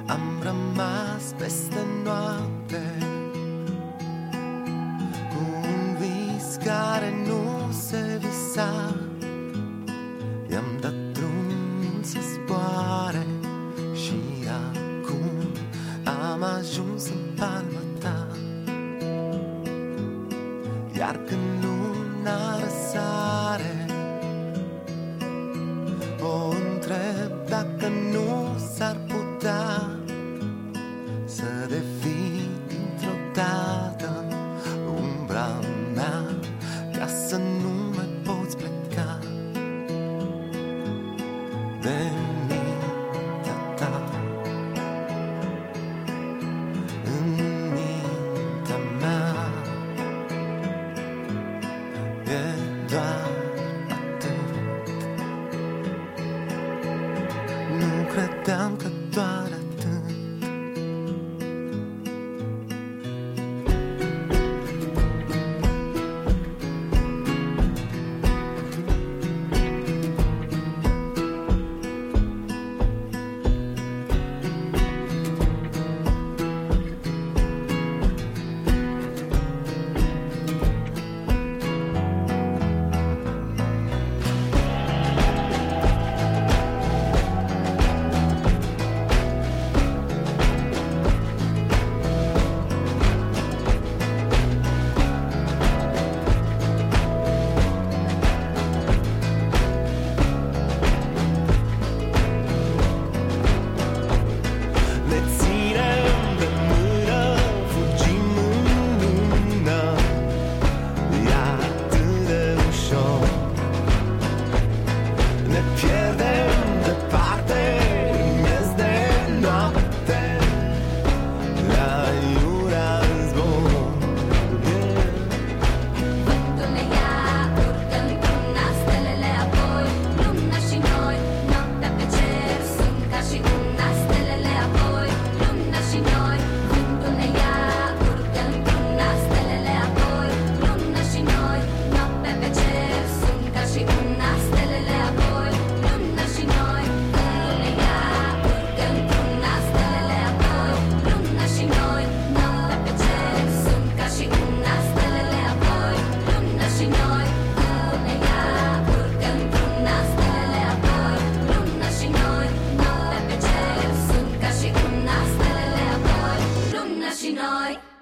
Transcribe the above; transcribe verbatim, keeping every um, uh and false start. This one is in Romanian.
Am rămas peste noapte cu un vis care nu se visa. I-am dat drum să zboare și acum am ajuns în palma ta. Iar când luna răsare, o întreb dacă nu s-ar putea să devii dintr-o dată umbra mea, ca să nu mai poți pleca de mintea ta. În mintea mea e doar atât. Nu credeam că doar atât. Noi